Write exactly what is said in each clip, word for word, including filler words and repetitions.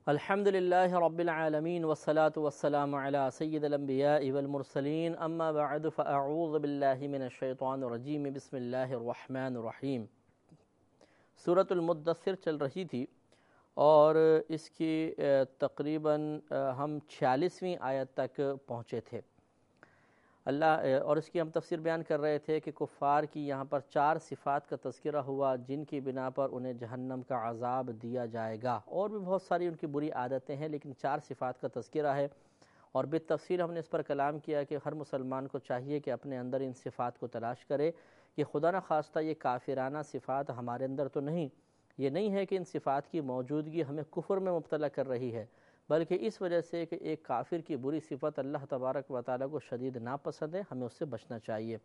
الحمد للہ رب العالمین والصلاة والسلام علی سید الانبیاء والمرسلین اما بعد فاعوذ باللہ من الشیطان الرجیم بسم اللہ الرحمن الرحیم۔ سورۃ المدثر چل رہی تھی اور اس کی تقریباً ہم چھیالیسویں آیت تک پہنچے تھے۔ اللہ اور اس کی ہم تفسیر بیان کر رہے تھے کہ کفار کی یہاں پر چار صفات کا تذکرہ ہوا جن کی بنا پر انہیں جہنم کا عذاب دیا جائے گا، اور بھی بہت ساری ان کی بری عادتیں ہیں لیکن چار صفات کا تذکرہ ہے، اور بالتفصیل ہم نے اس پر کلام کیا کہ ہر مسلمان کو چاہیے کہ اپنے اندر ان صفات کو تلاش کرے کہ خدا نہ خواستہ یہ کافرانہ صفات ہمارے اندر تو نہیں، یہ نہیں ہے کہ ان صفات کی موجودگی ہمیں کفر میں مبتلا کر رہی ہے، بلکہ اس وجہ سے کہ ایک کافر کی بری صفت اللہ تبارک و تعالیٰ کو شدید ناپسند ہے، ہمیں اس سے بچنا چاہیے۔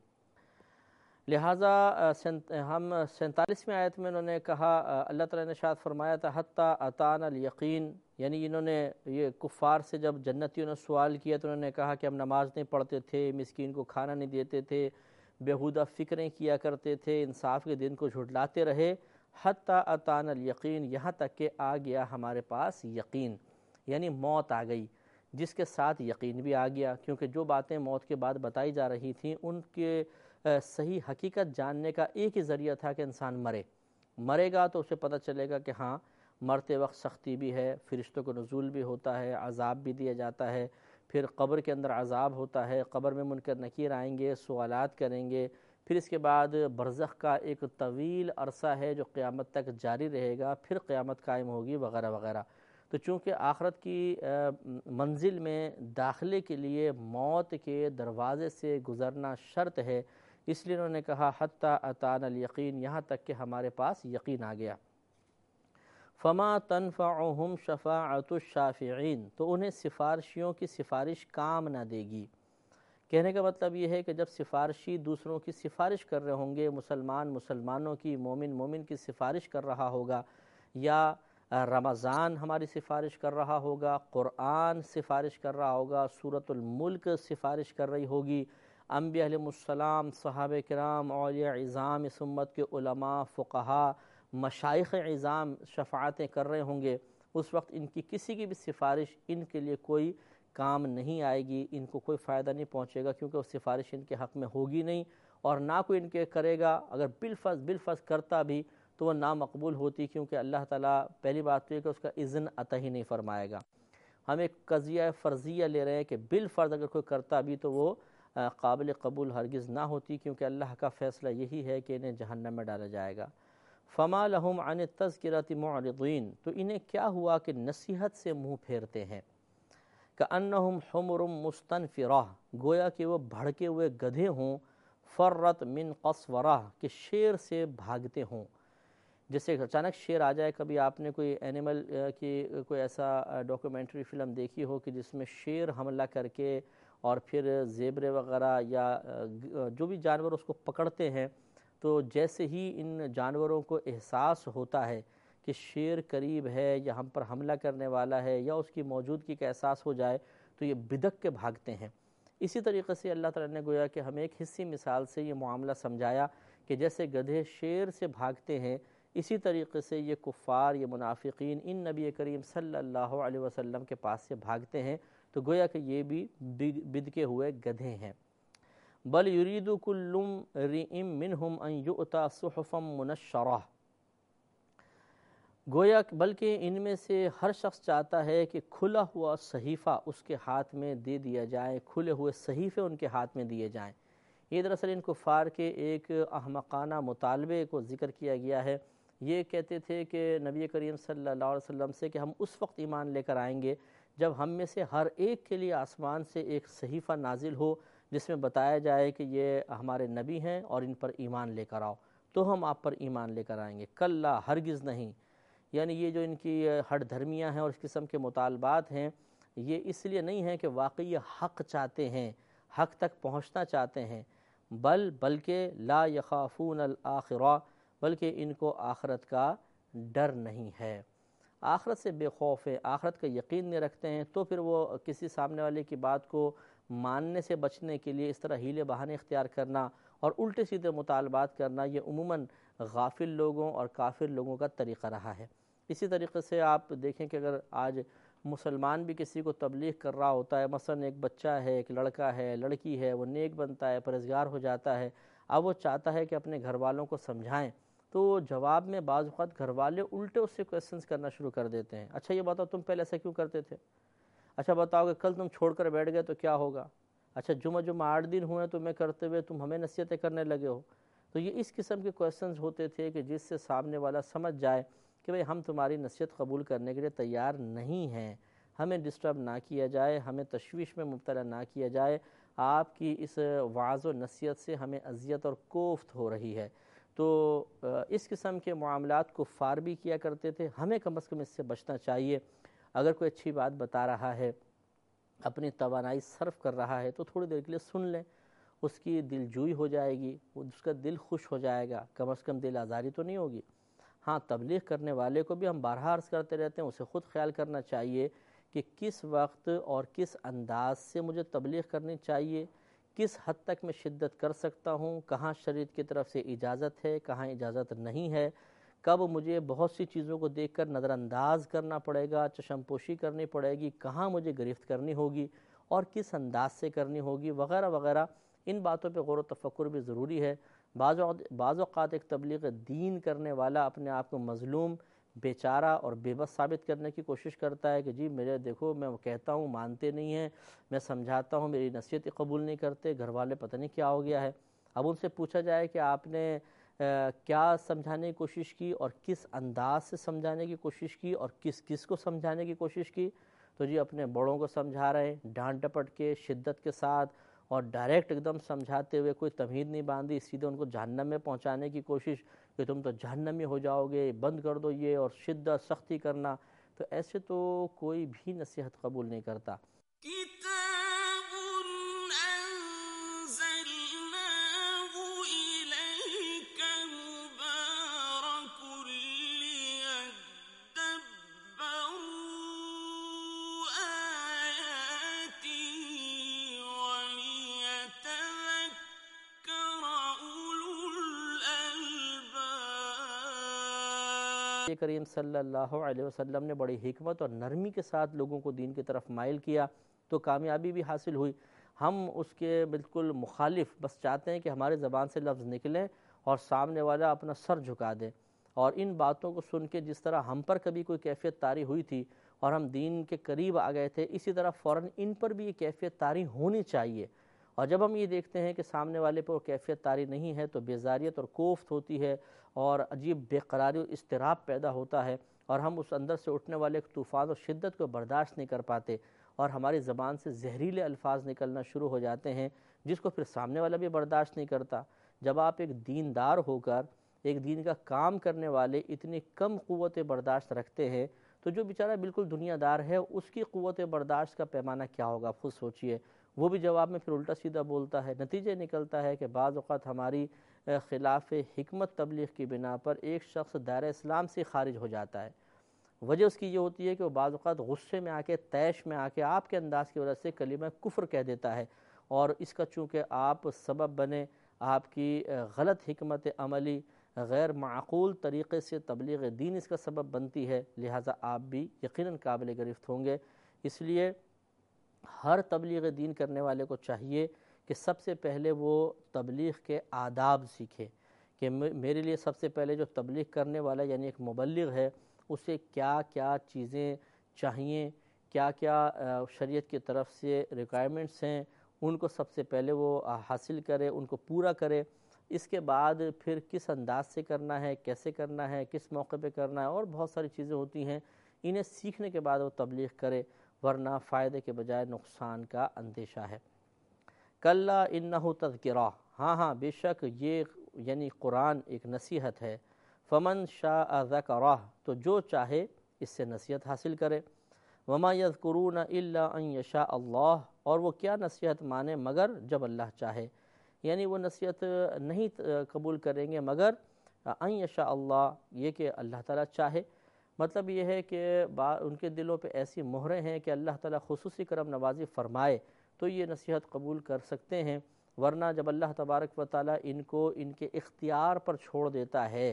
لہٰذا ہم سینتالیسویں آیت میں انہوں نے کہا، اللہ تعالیٰ نے ارشاد فرمایا تھا حتیٰ اتانا الیقین، یعنی انہوں نے یہ کفار سے جب جنتیوں نے سوال کیا تو انہوں نے کہا کہ ہم نماز نہیں پڑھتے تھے، مسکین کو کھانا نہیں دیتے تھے، بیہودہ فکریں کیا کرتے تھے، انصاف کے دن کو جھٹلاتے رہے، حتیٰ اتانا الیقین، یہاں تک کہ آ گیا ہمارے پاس یقین، یعنی موت آ گئی، جس کے ساتھ یقین بھی آ گیا، کیونکہ جو باتیں موت کے بعد بتائی جا رہی تھیں ان کے صحیح حقیقت جاننے کا ایک ہی ذریعہ تھا کہ انسان مرے مرے گا تو اسے پتہ چلے گا کہ ہاں مرتے وقت سختی بھی ہے، فرشتوں کو نزول بھی ہوتا ہے، عذاب بھی دیا جاتا ہے، پھر قبر کے اندر عذاب ہوتا ہے، قبر میں منکر نکیر آئیں گے، سوالات کریں گے، پھر اس کے بعد برزخ کا ایک طویل عرصہ ہے جو قیامت تک جاری رہے گا، پھر قیامت قائم ہوگی وغیرہ وغیرہ۔ تو چونکہ آخرت کی منزل میں داخلے کے لیے موت کے دروازے سے گزرنا شرط ہے، اس لیے انہوں نے کہا حتیٰ اتانا الیقین، یہاں تک کہ ہمارے پاس یقین آ گیا۔ فما تنفعہم شفاعۃ الشافعین، تو انہیں سفارشیوں کی سفارش کام نہ دے گی۔ کہنے کا مطلب یہ ہے کہ جب سفارشی دوسروں کی سفارش کر رہے ہوں گے، مسلمان مسلمانوں کی، مومن مومن کی سفارش کر رہا ہوگا، یا رمضان ہماری سفارش کر رہا ہوگا، قرآن سفارش کر رہا ہوگا، سورۃ الملک سفارش کر رہی ہوگی، انبیاء علیہ السلام، صحابہ کرام، اولیاء عظام اس امت کے علماء، فقہاء، مشائخ عظام شفاعتیں کر رہے ہوں گے، اس وقت ان کی کسی کی بھی سفارش ان کے لیے کوئی کام نہیں آئے گی، ان کو کوئی فائدہ نہیں پہنچے گا، کیونکہ وہ سفارش ان کے حق میں ہوگی نہیں، اور نہ کوئی ان کے کرے گا، اگر بالفرض بالفرض کرتا بھی تو وہ نامقبول ہوتی، کیونکہ اللہ تعالیٰ پہلی بات تو یہ کہ اس کا اذن عطا ہی نہیں فرمائے گا۔ ہم ایک قضیہ فرضیہ لے رہے ہیں کہ بالفرض اگر کوئی کرتا بھی تو وہ قابل قبول ہرگز نہ ہوتی، کیونکہ اللہ کا فیصلہ یہی ہے کہ انہیں جہنم میں ڈالا جائے گا۔ فما لہم عن التذکرۃ معرضین، تو انہیں کیا ہوا کہ نصیحت سے منہ پھیرتے ہیں، کأنہم حمر مستنفرہ، گویا کہ وہ بھڑکے ہوئے گدھے ہوں، فرت من قصورہ، کہ شیر سے بھاگتے ہوں۔ جیسے اچانک شیر آ جائے، کبھی آپ نے کوئی اینیمل کی کوئی ایسا ڈاکومنٹری فلم دیکھی ہو کہ جس میں شیر حملہ کر کے اور پھر زیبرے وغیرہ یا جو بھی جانور اس کو پکڑتے ہیں، تو جیسے ہی ان جانوروں کو احساس ہوتا ہے کہ شیر قریب ہے یا ہم پر حملہ کرنے والا ہے یا اس کی موجودگی کا احساس ہو جائے تو یہ بدک کے بھاگتے ہیں۔ اسی طریقے سے اللہ تعالیٰ نے گویا کہ ہمیں ایک حصی مثال سے یہ معاملہ سمجھایا کہ جیسے گدھے شیر سے بھاگتے ہیں، اسی طریقے سے یہ کفار، یہ منافقین ان نبی کریم صلی اللہ علیہ وسلم کے پاس سے بھاگتے ہیں، تو گویا کہ یہ بھی بدکے ہوئے گدھے ہیں۔ بل یرید کل امرئ منہم ان یؤتی صحفا منشرہ، گویا بلکہ ان میں سے ہر شخص چاہتا ہے کہ کھلا ہوا صحیفہ اس کے ہاتھ میں دے دیا جائے، کھلے ہوئے صحیفے ان کے ہاتھ میں دیے جائیں۔ یہ دراصل ان کفار کے ایک احمقانہ مطالبے کو ذکر کیا گیا ہے۔ یہ کہتے تھے کہ نبی کریم صلی اللہ علیہ وسلم سے کہ ہم اس وقت ایمان لے کر آئیں گے جب ہم میں سے ہر ایک کے لیے آسمان سے ایک صحیفہ نازل ہو جس میں بتایا جائے کہ یہ ہمارے نبی ہیں اور ان پر ایمان لے کر آؤ، تو ہم آپ پر ایمان لے کر آئیں گے۔ کلا، ہرگز نہیں، یعنی یہ جو ان کی ہٹ دھرمیاں ہیں اور اس قسم کے مطالبات ہیں، یہ اس لیے نہیں ہے کہ واقعی حق چاہتے ہیں، حق تک پہنچنا چاہتے ہیں، بل بلکہ لا یخافون الآخرہ، بلکہ ان کو آخرت کا ڈر نہیں ہے، آخرت سے بے خوف ہے، آخرت کا یقین نہیں رکھتے ہیں، تو پھر وہ کسی سامنے والے کی بات کو ماننے سے بچنے کے لیے اس طرح ہیلے بہانے اختیار کرنا اور الٹے سیدھے مطالبات کرنا، یہ عموماً غافل لوگوں اور کافر لوگوں کا طریقہ رہا ہے۔ اسی طریقے سے آپ دیکھیں کہ اگر آج مسلمان بھی کسی کو تبلیغ کر رہا ہوتا ہے، مثلا ایک بچہ ہے، ایک لڑکا ہے، لڑکی ہے، وہ نیک بنتا ہے، پرہیزگار ہو جاتا ہے، اب وہ چاہتا ہے کہ اپنے گھر والوں کو سمجھائیں، تو جواب میں بعض اوقات گھر والے الٹے اس سے کویسچنز کرنا شروع کر دیتے ہیں. اچھا یہ بتاؤ تم پہلے ایسا کیوں کرتے تھے؟ اچھا بتاؤ کہ کل تم چھوڑ کر بیٹھ گئے تو کیا ہوگا؟ اچھا جمعہ جمعہ آٹھ دن ہوئے تمہیں کرتے ہوئے، تم ہمیں نصیحتیں کرنے لگے ہو. تو یہ اس قسم کے کویسچنز ہوتے تھے کہ جس سے سامنے والا سمجھ جائے کہ بھئی ہم تمہاری نصیحت قبول کرنے کے لیے تیار نہیں ہیں، ہمیں ڈسٹرب نہ کیا جائے، ہمیں تشویش میں مبتلا نہ کیا جائے، آپ کی اس وعظ و نصیحت سے ہمیں اذیت اور کوفت ہو رہی ہے. تو اس قسم کے معاملات کفار بھی کیا کرتے تھے، ہمیں کم از کم اس سے بچنا چاہیے. اگر کوئی اچھی بات بتا رہا ہے، اپنی توانائی صرف کر رہا ہے، تو تھوڑی دیر کے لیے سن لیں، اس کی دل جوئی ہو جائے گی، اس کا دل خوش ہو جائے گا، کم از کم دل آزاری تو نہیں ہوگی. ہاں تبلیغ کرنے والے کو بھی ہم بارہا عرض کرتے رہتے ہیں، اسے خود خیال کرنا چاہیے کہ کس وقت اور کس انداز سے مجھے تبلیغ کرنی چاہیے، کس حد تک میں شدت کر سکتا ہوں، کہاں شریعت کی طرف سے اجازت ہے، کہاں اجازت نہیں ہے، کب مجھے بہت سی چیزوں کو دیکھ کر نظر انداز کرنا پڑے گا، چشم پوشی کرنی پڑے گی، کہاں مجھے گرفت کرنی ہوگی اور کس انداز سے کرنی ہوگی، وغیرہ وغیرہ. ان باتوں پہ غور و تفکر بھی ضروری ہے. بعض بعض اوقات ایک تبلیغ دین کرنے والا اپنے آپ کو مظلوم، بیچارہ اور بے بس ثابت کرنے کی کوشش کرتا ہے کہ جی میرے دیکھو میں کہتا ہوں مانتے نہیں ہیں، میں سمجھاتا ہوں میری نصیحت قبول نہیں کرتے، گھر والے پتہ نہیں کیا ہو گیا ہے. اب ان سے پوچھا جائے کہ آپ نے کیا سمجھانے کی کوشش کی اور کس انداز سے سمجھانے کی کوشش کی اور کس کس کو سمجھانے کی کوشش کی، تو جی اپنے بڑوں کو سمجھا رہے ہیں، ڈانٹ ڈپٹ کے، شدت کے ساتھ اور ڈائریکٹ ایک دم سمجھاتے ہوئے، کوئی تمہید نہیں باندھی، سیدھے ان کو جہنم میں پہنچانے کی کوشش کہ تم تو جہنمی ہو جاؤ گے، بند کر دو یہ، اور شدت سختی کرنا. تو ایسے تو کوئی بھی نصیحت قبول نہیں کرتا. کریم صلی اللہ علیہ وسلم نے بڑی حکمت اور نرمی کے ساتھ لوگوں کو دین کی طرف مائل کیا تو کامیابی بھی حاصل ہوئی. ہم اس کے بالکل مخالف بس چاہتے ہیں کہ ہمارے زبان سے لفظ نکلیں اور سامنے والا اپنا سر جھکا دے، اور ان باتوں کو سن کے جس طرح ہم پر کبھی کوئی کیفیت طاری ہوئی تھی اور ہم دین کے قریب آ گئے تھے، اسی طرح فوراً ان پر بھی یہ کیفیت طاری ہونی چاہیے. اور جب ہم یہ دیکھتے ہیں کہ سامنے والے پر کیفیت طاری نہیں ہے تو بیزاریت اور کوفت ہوتی ہے اور عجیب بے قراری اور اضطراب پیدا ہوتا ہے، اور ہم اس اندر سے اٹھنے والے طوفان اور شدت کو برداشت نہیں کر پاتے اور ہماری زبان سے زہریلے الفاظ نکلنا شروع ہو جاتے ہیں جس کو پھر سامنے والا بھی برداشت نہیں کرتا. جب آپ ایک دیندار ہو کر ایک دین کا کام کرنے والے اتنی کم قوت برداشت رکھتے ہیں تو جو بیچارہ بالکل دنیا دار ہے اس کی قوت برداشت کا پیمانہ کیا ہوگا، آپ خود سوچئے. وہ بھی جواب میں پھر الٹا سیدھا بولتا ہے. نتیجہ نکلتا ہے کہ بعض اوقات ہماری خلاف حکمت تبلیغ کی بنا پر ایک شخص دائرہ اسلام سے خارج ہو جاتا ہے. وجہ اس کی یہ ہوتی ہے کہ وہ بعض اوقات غصے میں آ کے، طیش میں آ کے آپ کے انداز کی وجہ سے کلمہ کفر کہہ دیتا ہے، اور اس کا چونکہ آپ سبب بنے، آپ کی غلط حکمت عملی، غیر معقول طریقے سے تبلیغ دین اس کا سبب بنتی ہے، لہٰذا آپ بھی یقیناً قابل گرفت ہوں گے. اس لیے ہر تبلیغ دین کرنے والے کو چاہیے کہ سب سے پہلے وہ تبلیغ کے آداب سیکھے کہ میرے لیے سب سے پہلے جو تبلیغ کرنے والا یعنی ایک مبلغ ہے اسے کیا کیا چیزیں چاہیے، کیا کیا شریعت کی طرف سے ریکوائرمنٹس ہیں، ان کو سب سے پہلے وہ حاصل کرے، ان کو پورا کرے. اس کے بعد پھر کس انداز سے کرنا ہے، کیسے کرنا ہے، کس موقع پہ کرنا ہے، اور بہت ساری چیزیں ہوتی ہیں. انہیں سیکھنے کے بعد وہ تبلیغ کرے، ورنہ فائدے کے بجائے نقصان کا اندیشہ ہے. کلا انہ تذکرہ، ہاں ہاں بے شک یہ یعنی قرآن ایک نصیحت ہے. فمن شاء ذکرہ، تو جو چاہے اس سے نصیحت حاصل کرے. وما یذکرون الا ان یشاء اللہ، اور وہ کیا نصیحت مانے مگر جب اللہ چاہے، یعنی وہ نصیحت نہیں قبول کریں گے مگر ان یشاء اللہ، یہ کہ اللہ تعالیٰ چاہے. مطلب یہ ہے کہ ان کے دلوں پہ ایسی مہریں ہیں کہ اللہ تعالیٰ خصوصی کرم نوازی فرمائے تو یہ نصیحت قبول کر سکتے ہیں، ورنہ جب اللہ تبارک و تعالیٰ ان کو ان کے اختیار پر چھوڑ دیتا ہے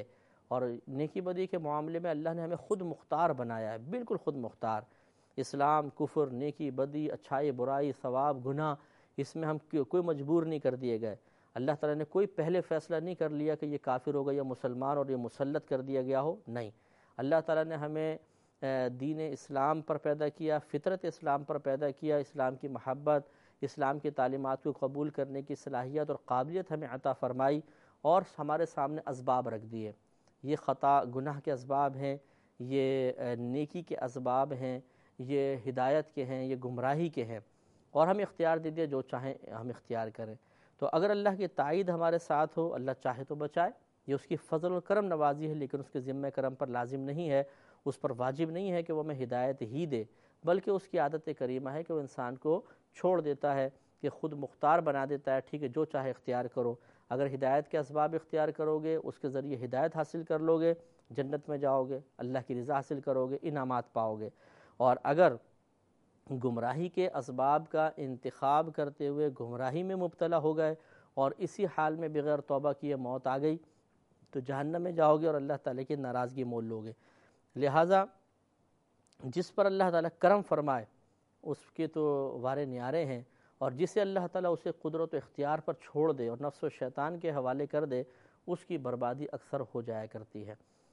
اور نیکی بدی کے معاملے میں اللہ نے ہمیں خود مختار بنایا ہے، بالکل خود مختار۔ اسلام، کفر، نیکی بدی، اچھائی برائی، ثواب گناہ، اس میں ہم کوئی مجبور نہیں کر دیے گئے۔ اللہ تعالیٰ نے کوئی پہلے فیصلہ نہیں کر لیا کہ یہ کافر ہوگا یا مسلمان اور یہ مسلط کر دیا گیا ہو، نہیں۔ اللہ تعالیٰ نے ہمیں دین اسلام پر پیدا کیا، فطرت اسلام پر پیدا کیا، اسلام کی محبت، اسلام کی تعلیمات کو قبول کرنے کی صلاحیت اور قابلیت ہمیں عطا فرمائی، اور ہمارے سامنے اسباب رکھ دیے۔ یہ خطا گناہ کے اسباب ہیں، یہ نیکی کے اسباب ہیں، یہ ہدایت کے ہیں، یہ گمراہی کے ہیں، اور ہم اختیار دے دیا جو چاہیں ہم اختیار کریں۔ تو اگر اللہ کی تائید ہمارے ساتھ ہو، اللہ چاہے تو بچائے، یہ اس کی فضل و کرم نوازی ہے، لیکن اس کے ذمہ کرم پر لازم نہیں ہے، اس پر واجب نہیں ہے کہ وہ ہمیں ہدایت ہی دے، بلکہ اس کی عادت کریمہ ہے کہ وہ انسان کو چھوڑ دیتا ہے، کہ خود مختار بنا دیتا ہے، ٹھیک ہے جو چاہے اختیار کرو۔ اگر ہدایت کے اسباب اختیار کرو گے، اس کے ذریعے ہدایت حاصل کر لو گے، جنت میں جاؤ گے، اللہ کی رضا حاصل کرو گے، انعامات پاؤ گے۔ اور اگر گمراہی کے اسباب کا انتخاب کرتے ہوئے گمراہی میں مبتلا ہو گئے اور اسی حال میں بغیر توبہ کیے موت آ گئی، تو جہنم میں جاؤ گے اور اللہ تعالیٰ کی ناراضگی مول لو گے۔ لہٰذا جس پر اللہ تعالیٰ کرم فرمائے اس کے تو وارے نیارے ہیں، اور جسے اللہ تعالیٰ اسے قدرت و اختیار پر چھوڑ دے اور نفس و شیطان کے حوالے کر دے، اس کی بربادی اکثر ہو جایا کرتی ہے۔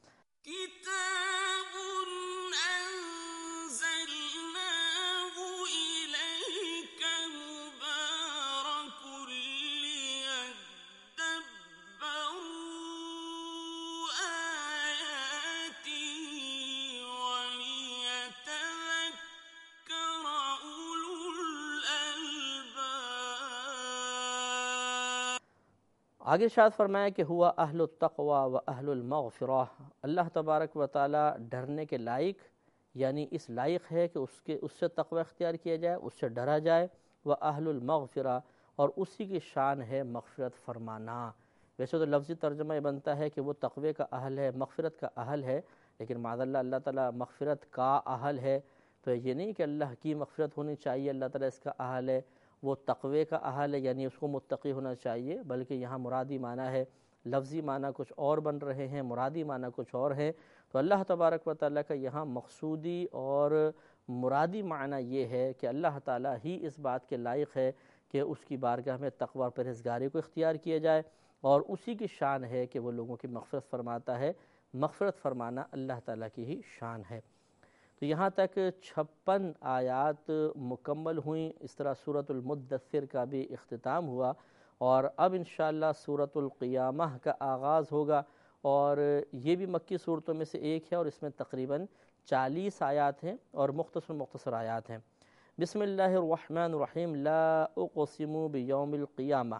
آگے ارشاد فرمایا کہ ہوا اہل التقوی و اہل المغفرہ، اللہ تبارک و تعالی ڈرنے کے لائق، یعنی اس لائق ہے کہ اس کے اس سے تقوی اختیار کیا جائے، اس سے ڈرا جائے، و اہل المغفرہ، اور اسی کی شان ہے مغفرت فرمانا۔ ویسے تو لفظی ترجمہ یہ بنتا ہے کہ وہ تقوی کا اہل ہے، مغفرت کا اہل ہے، لیکن معاذ اللہ اللہ تعالیٰ مغفرت کا اہل ہے، تو یہ نہیں کہ اللہ کی مغفرت ہونی چاہیے، اللہ تعالیٰ اس کا اہل ہے، وہ تقوی کا اہل ہے یعنی اس کو متقی ہونا چاہیے، بلکہ یہاں مرادی معنی ہے، لفظی معنی کچھ اور بن رہے ہیں، مرادی معنی کچھ اور ہے۔ تو اللہ تبارک و تعالیٰ کا یہاں مقصودی اور مرادی معنی یہ ہے کہ اللہ تعالیٰ ہی اس بات کے لائق ہے کہ اس کی بارگاہ میں تقوی اور پرہیزگاری کو اختیار کیا جائے، اور اسی کی شان ہے کہ وہ لوگوں کی مغفرت فرماتا ہے۔ مغفرت فرمانا اللہ تعالیٰ کی ہی شان ہے۔ تو یہاں تک چھپن آیات مکمل ہوئیں، اس طرح سورۃ المدثر کا بھی اختتام ہوا، اور اب انشاءاللہ سورۃ القیامہ کا آغاز ہوگا، اور یہ بھی مکی صورتوں میں سے ایک ہے، اور اس میں تقریباً چالیس آیات ہیں اور مختصر مختصر آیات ہیں۔ بسم اللہ الرحمن الرحیم، لا اقسم بیوم القیامہ،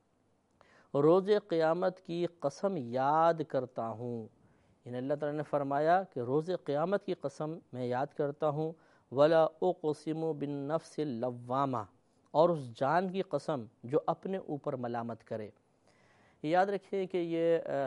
روز قیامت کی قسم یاد کرتا ہوں، یعنی اللہ تعالیٰ نے فرمایا کہ روز قیامت کی قسم میں یاد کرتا ہوں، ولا اقسم بالنفس اللوامہ، اور اس جان کی قسم جو اپنے اوپر ملامت کرے۔ یاد رکھیں کہ یہ آ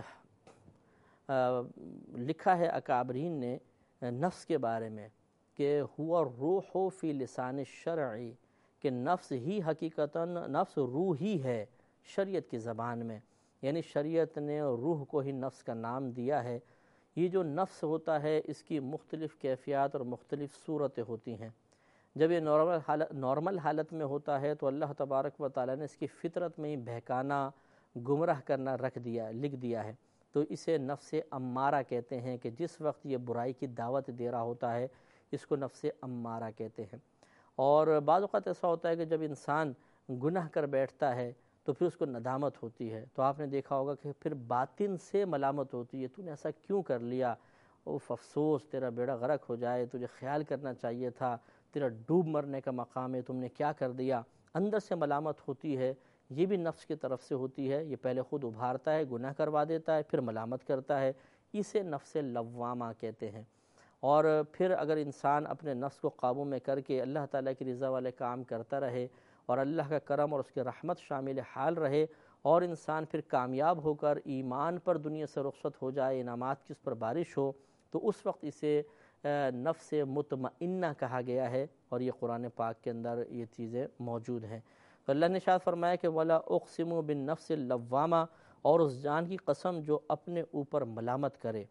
آ لکھا ہے اکابرین نے نفس کے بارے میں کہ ہوا روح فی لسان الشرع، کہ نفس ہی حقیقتاً نفس روح ہی ہے شریعت کی زبان میں، یعنی شریعت نے روح کو ہی نفس کا نام دیا ہے۔ یہ جو نفس ہوتا ہے اس کی مختلف کیفیات اور مختلف صورتیں ہوتی ہیں۔ جب یہ نارمل حالت نارمل حالت میں ہوتا ہے تو اللہ تبارک و تعالیٰ نے اس کی فطرت میں ہی بہکانا، گمراہ کرنا رکھ دیا لکھ دیا ہے، تو اسے نفس امارہ کہتے ہیں، کہ جس وقت یہ برائی کی دعوت دے رہا ہوتا ہے اس کو نفس امارہ کہتے ہیں۔ اور بعض اوقات ایسا ہوتا ہے کہ جب انسان گناہ کر بیٹھتا ہے تو پھر اس کو ندامت ہوتی ہے، تو آپ نے دیکھا ہوگا کہ پھر باطن سے ملامت ہوتی ہے، تو نے ایسا کیوں کر لیا، اوف افسوس، تیرا بیڑا غرق ہو جائے، تجھے خیال کرنا چاہیے تھا، تیرا ڈوب مرنے کا مقام ہے، تم نے کیا کر دیا، اندر سے ملامت ہوتی ہے۔ یہ بھی نفس کی طرف سے ہوتی ہے، یہ پہلے خود ابھارتا ہے، گناہ کروا دیتا ہے، پھر ملامت کرتا ہے، اسے نفس لوامہ کہتے ہیں۔ اور پھر اگر انسان اپنے نفس کو قابو میں کر کے اللہ تعالیٰ کی رضا والے کام کرتا رہے اور اللہ کا کرم اور اس کی رحمت شامل حال رہے، اور انسان پھر کامیاب ہو کر ایمان پر دنیا سے رخصت ہو جائے، انعامات کی اس پر بارش ہو، تو اس وقت اسے نفس مطمئنہ کہا گیا ہے، اور یہ قرآن پاک کے اندر یہ چیزیں موجود ہیں۔ تو اللہ نے ارشاد فرمایا کہ ولا اقسم بالنفس اللوامہ، اور اس جان کی قسم جو اپنے اوپر ملامت کرے۔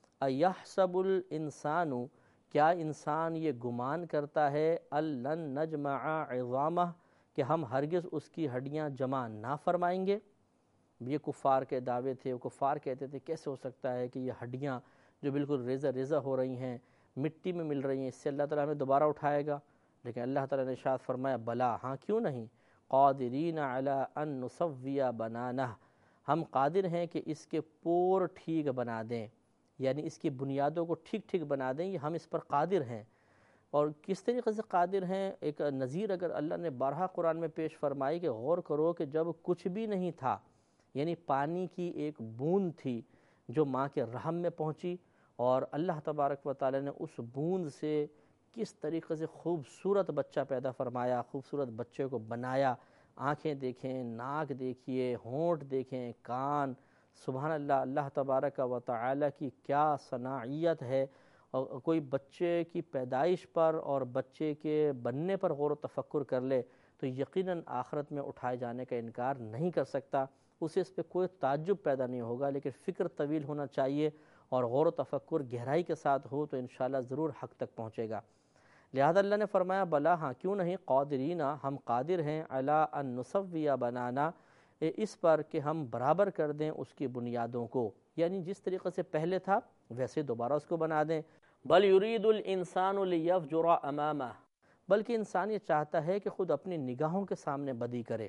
ایحسب الانسان، کیا انسان یہ گمان کرتا ہے، الن نجمع عظامہ، کہ ہم ہرگز اس کی ہڈیاں جمع نہ فرمائیں گے۔ یہ کفار کے دعوے تھے، وہ کفار کہتے تھے کیسے ہو سکتا ہے کہ یہ ہڈیاں جو بالکل ریزہ ریزہ ہو رہی ہیں، مٹی میں مل رہی ہیں، اس سے اللہ تعالیٰ ہمیں دوبارہ اٹھائے گا؟ لیکن اللہ تعالیٰ نے ارشاد فرمایا بلا، ہاں کیوں نہیں، قادرین علی ان نسوی بنانہ، ہم قادر ہیں کہ اس کے پور ٹھیک بنا دیں، یعنی اس کی بنیادوں کو ٹھیک ٹھیک بنا دیں، یہ ہم اس پر قادر ہیں۔ اور کس طریقے سے قادر ہیں، ایک نظیر اگر اللہ نے بارہا قرآن میں پیش فرمائی کہ غور کرو کہ جب کچھ بھی نہیں تھا، یعنی پانی کی ایک بوند تھی جو ماں کے رحم میں پہنچی، اور اللہ تبارک و تعالی نے اس بوند سے کس طریقے سے خوبصورت بچہ پیدا فرمایا، خوبصورت بچے کو بنایا۔ آنکھیں دیکھیں، ناک دیکھیے، ہونٹ دیکھیں، کان، سبحان اللہ، اللہ تبارک و تعالی کی کیا صناعیت ہے۔ اور کوئی بچے کی پیدائش پر اور بچے کے بننے پر غور و تفکر کر لے تو یقیناً آخرت میں اٹھائے جانے کا انکار نہیں کر سکتا، اسے اس پہ کوئی تعجب پیدا نہیں ہوگا، لیکن فکر طویل ہونا چاہیے اور غور و تفکر گہرائی کے ساتھ ہو تو انشاءاللہ ضرور حق تک پہنچے گا۔ لہذا اللہ نے فرمایا بلا، ہاں کیوں نہیں، قادرین، ہم قادر ہیں، علی ان نسوی بنانا، اس پر کہ ہم برابر کر دیں اس کی بنیادوں کو، یعنی جس طریقے سے پہلے تھا ویسے دوبارہ اس کو بنا دیں۔ بل یرید الانسان لیفجر امامہ، بلکہ انسان یہ چاہتا ہے کہ خود اپنی نگاہوں کے سامنے بدی کرے،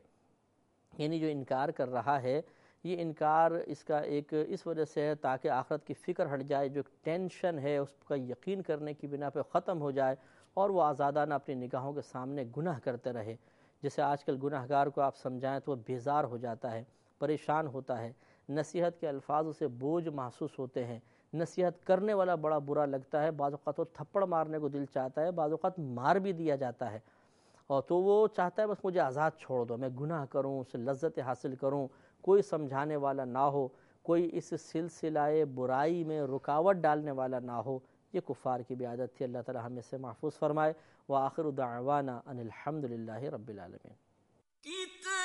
یعنی جو انکار کر رہا ہے یہ انکار اس کا ایک اس وجہ سے ہے تاکہ آخرت کی فکر ہٹ جائے، جو ٹینشن ہے اس کا یقین کرنے کی بنا پہ ختم ہو جائے، اور وہ آزادانہ اپنی نگاہوں کے سامنے گناہ کرتے رہے۔ جیسے آج کل گناہ گار کو آپ سمجھائیں تو وہ بیزار ہو جاتا ہے، پریشان ہوتا ہے، نصیحت کے الفاظ اسے بوجھ محسوس ہوتے ہیں، نصیحت کرنے والا بڑا برا لگتا ہے، بعض اوقات وہ تھپڑ مارنے کو دل چاہتا ہے، بعض اوقات مار بھی دیا جاتا ہے، اور تو وہ چاہتا ہے بس مجھے آزاد چھوڑ دو، میں گناہ کروں، اسے لذت حاصل کروں، کوئی سمجھانے والا نہ ہو، کوئی اس سلسلہ برائی میں رکاوٹ ڈالنے والا نہ ہو۔ یہ کفار کی بھی عادت تھی، اللہ تعالی ہمیں سے محفوظ فرمائے۔ وآخر دعوانا ان الحمد للہ رب العالمین۔